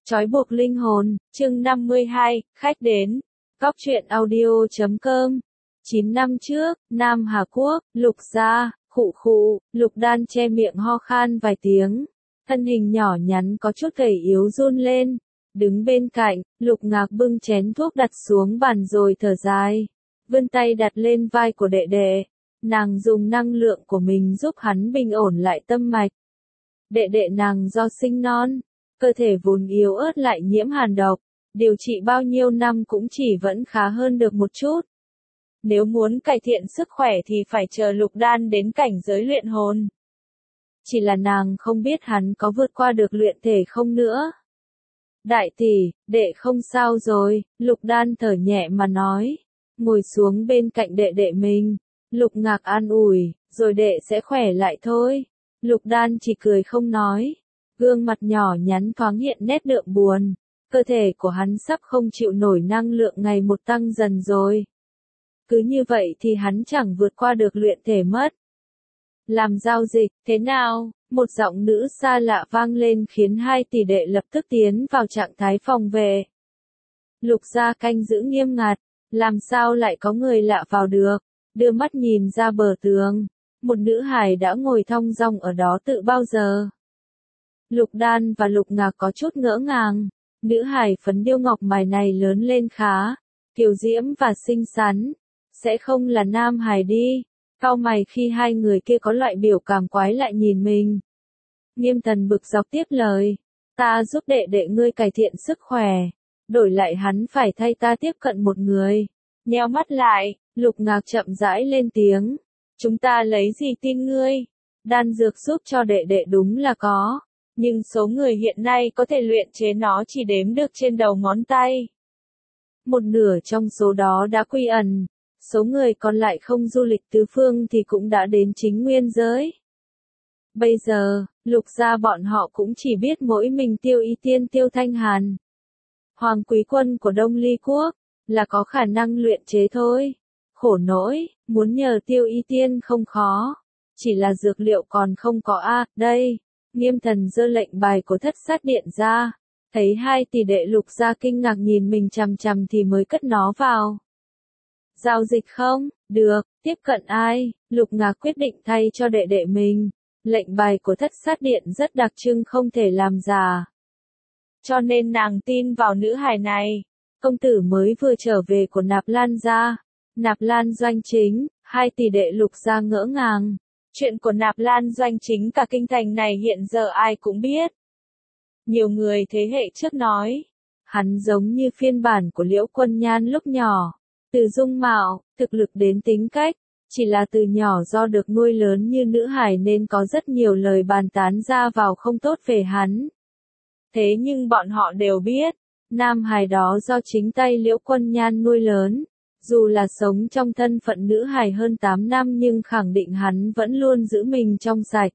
Trói buộc linh hồn, chương 52, khách đến. Góc truyện audio.com. 9 năm trước, Nam Hà Quốc, Lục gia, khụ, Lục Đan che miệng ho khan vài tiếng. Thân hình nhỏ nhắn có chút gầy yếu run lên. Đứng bên cạnh, Lục Ngạc bưng chén thuốc đặt xuống bàn rồi thở dài. Vươn tay đặt lên vai của đệ đệ. Nàng dùng năng lượng của mình giúp hắn bình ổn lại tâm mạch. Đệ đệ nàng do sinh non, cơ thể vốn yếu ớt lại nhiễm hàn độc, điều trị bao nhiêu năm cũng chỉ vẫn khá hơn được một chút. Nếu muốn cải thiện sức khỏe thì phải chờ Lục Đan đến cảnh giới luyện hồn. Chỉ là nàng không biết hắn có vượt qua được luyện thể không nữa. Đại tỷ, đệ không sao rồi, Lục Đan thở nhẹ mà nói. Ngồi xuống bên cạnh đệ đệ mình. Lục Ngạc an ủi, rồi đệ sẽ khỏe lại thôi. Lục Đan chỉ cười không nói. Gương mặt nhỏ nhắn thoáng hiện nét đượm buồn. Cơ thể của hắn sắp không chịu nổi năng lượng ngày một tăng dần rồi. Cứ như vậy thì hắn chẳng vượt qua được luyện thể mất. Làm giao dịch, thế nào? Một giọng nữ xa lạ vang lên khiến hai tỷ đệ lập tức tiến vào trạng thái phòng vệ. Lục gia canh giữ nghiêm ngặt, làm sao lại có người lạ vào được? Đưa mắt nhìn ra bờ tường, một nữ hài đã ngồi thong dong ở đó từ bao giờ. Lục Đan và Lục Ngạc có chút ngỡ ngàng, nữ hài phấn điêu ngọc mài này lớn lên khá, kiều diễm và xinh xắn, sẽ không là nam hài đi. Cau mày khi hai người kia có loại biểu cảm quái lại nhìn mình. Nghiêm Thần bực dọc tiếp lời, ta giúp đệ đệ ngươi cải thiện sức khỏe, đổi lại hắn phải thay ta tiếp cận một người. Nheo mắt lại, Lục Ngạc chậm rãi lên tiếng, chúng ta lấy gì tin ngươi? Đan dược giúp cho đệ đệ đúng là có, nhưng số người hiện nay có thể luyện chế nó chỉ đếm được trên đầu ngón tay. Một nửa trong số đó đã quy ẩn, số người còn lại không du lịch tứ phương thì cũng đã đến chính nguyên giới. Bây giờ, Lục gia bọn họ cũng chỉ biết mỗi mình Tiêu Y Tiên Tiêu Thanh Hàn, Hoàng Quý Quân của Đông Ly Quốc, là có khả năng luyện chế thôi. Khổ nỗi, muốn nhờ Tiêu Y Tiên không khó, chỉ là dược liệu còn không có đây. Nghiêm Thần giơ lệnh bài của Thất Sát Điện ra, thấy hai tỷ đệ Lục gia kinh ngạc nhìn mình chằm chằm thì mới cất nó vào. Giao dịch không? Được, tiếp cận ai? Lục Ngạc quyết định thay cho đệ đệ mình. Lệnh bài của Thất Sát Điện rất đặc trưng không thể làm giả. Cho nên nàng tin vào nữ hài này. Công tử mới vừa trở về của Nạp Lan gia. Nạp Lan Doanh Chính, hai tỷ đệ Lục gia ngỡ ngàng. Chuyện của Nạp Lan Doanh Chính cả kinh thành này hiện giờ ai cũng biết. Nhiều người thế hệ trước nói, hắn giống như phiên bản của Liễu Quân Nhan lúc nhỏ. Từ dung mạo, thực lực đến tính cách, chỉ là từ nhỏ do được nuôi lớn như nữ hài nên có rất nhiều lời bàn tán ra vào không tốt về hắn. Thế nhưng bọn họ đều biết, nam hài đó do chính tay Liễu Quân Nhan nuôi lớn, dù là sống trong thân phận nữ hài hơn 8 năm nhưng khẳng định hắn vẫn luôn giữ mình trong sạch.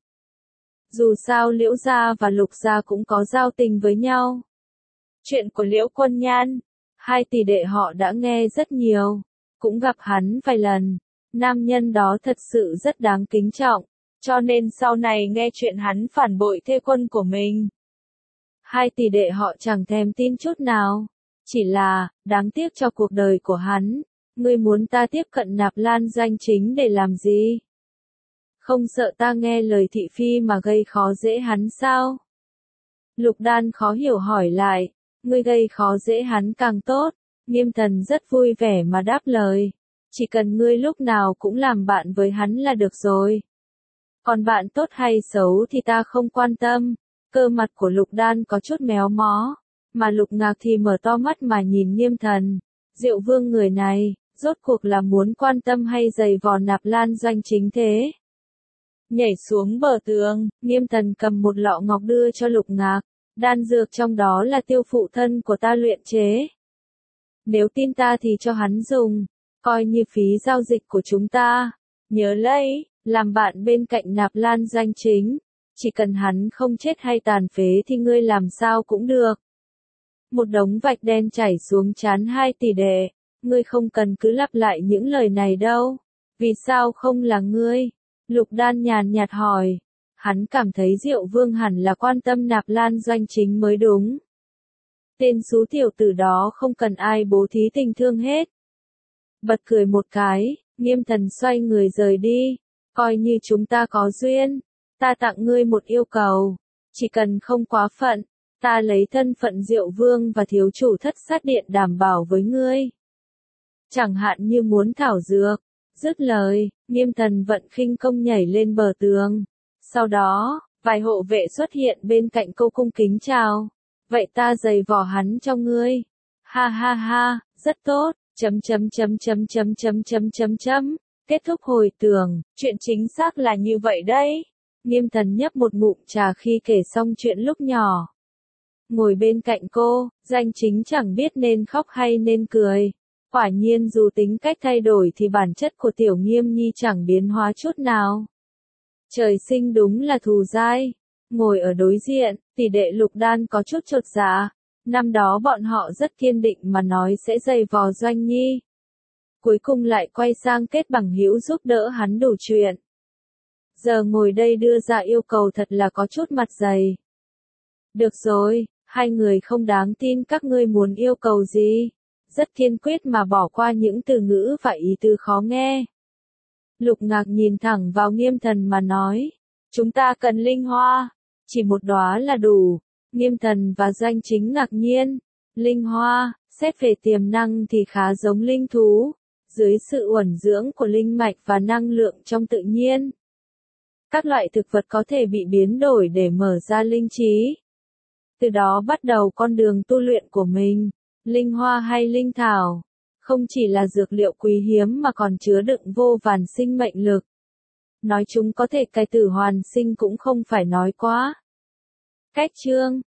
Dù sao Liễu gia và Lục gia cũng có giao tình với nhau. Chuyện của Liễu Quân Nhan, hai tỷ đệ họ đã nghe rất nhiều, cũng gặp hắn vài lần. Nam nhân đó thật sự rất đáng kính trọng, cho nên sau này nghe chuyện hắn phản bội thê quân của mình. Hai tỷ đệ họ chẳng thèm tin chút nào, chỉ là, đáng tiếc cho cuộc đời của hắn. Ngươi muốn ta tiếp cận Nạp Lan Doanh Chính để làm gì? Không sợ ta nghe lời thị phi mà gây khó dễ hắn sao? Lục Đan khó hiểu hỏi lại. Ngươi gây khó dễ hắn càng tốt. Nghiêm Thần rất vui vẻ mà đáp lời. Chỉ cần ngươi lúc nào cũng làm bạn với hắn là được rồi. Còn bạn tốt hay xấu thì ta không quan tâm. Cơ mặt của Lục Đan có chút méo mó. Mà Lục Ngạc thì mở to mắt mà nhìn Nghiêm Thần. Diệu Vương người này, rốt cuộc là muốn quan tâm hay giày vò Nạp Lan Doanh Chính thế? Nhảy xuống bờ tường, Nghiêm Thần cầm một lọ ngọc đưa cho Lục Ngạc. Đan dược trong đó là Tiêu phụ thân của ta luyện chế. Nếu tin ta thì cho hắn dùng, coi như phí giao dịch của chúng ta. Nhớ lấy, làm bạn bên cạnh Nạp Lan Doanh Chính, chỉ cần hắn không chết hay tàn phế thì ngươi làm sao cũng được. Một đống vạch đen chảy xuống trán hai tỷ đệ, ngươi không cần cứ lặp lại những lời này đâu. Vì sao không là ngươi? Lục Đan nhàn nhạt hỏi. Hắn cảm thấy Diệu Vương hẳn là quan tâm Nạp Lan Doanh Chính mới đúng. Tên xú tiểu tử đó không cần ai bố thí tình thương hết. Bật cười một cái, Nghiêm Thần xoay người rời đi. Coi như chúng ta có duyên. Ta tặng ngươi một yêu cầu. Chỉ cần không quá phận, ta lấy thân phận Diệu Vương và thiếu chủ Thất Sát Điện đảm bảo với ngươi. Chẳng hạn như muốn thảo dược. Dứt lời, Nghiêm Thần vận khinh công nhảy lên bờ tường. Sau đó, vài hộ vệ xuất hiện bên cạnh cô cung kính chào. Vậy ta giày vò hắn cho ngươi. Ha ha ha, rất tốt. Kết thúc hồi tưởng, chuyện chính xác là như vậy đấy. Nghiêm Thần nhấp một ngụm trà khi kể xong chuyện lúc nhỏ. Ngồi bên cạnh cô, Doanh Chính chẳng biết nên khóc hay nên cười. Quả nhiên dù tính cách thay đổi thì bản chất của Tiểu Nghiêm Nhi chẳng biến hóa chút nào. Trời sinh đúng là thù dai. Ngồi ở đối diện, tỷ đệ Lục Đan có chút chột dạ. Năm đó bọn họ rất kiên định mà nói sẽ giày vò Doanh Nhi. Cuối cùng lại quay sang kết bằng hữu giúp đỡ hắn đủ chuyện. Giờ ngồi đây đưa ra yêu cầu thật là có chút mặt dày. Được rồi, hai người không đáng tin, các ngươi muốn yêu cầu gì? Rất kiên quyết mà bỏ qua những từ ngữ và ý tứ khó nghe. Lục Ngạc nhìn thẳng vào Nghiêm Thần mà nói. Chúng ta cần linh hoa. Chỉ một đóa là đủ. Nghiêm Thần và Doanh Chính ngạc nhiên. Linh hoa, xét về tiềm năng thì khá giống linh thú. Dưới sự uẩn dưỡng của linh mạch và năng lượng trong tự nhiên, các loại thực vật có thể bị biến đổi để mở ra linh trí. Từ đó bắt đầu con đường tu luyện của mình. Linh hoa hay linh thảo, không chỉ là dược liệu quý hiếm mà còn chứa đựng vô vàn sinh mệnh lực. Nói chúng có thể cải tử hoàn sinh cũng không phải nói quá. Cách chương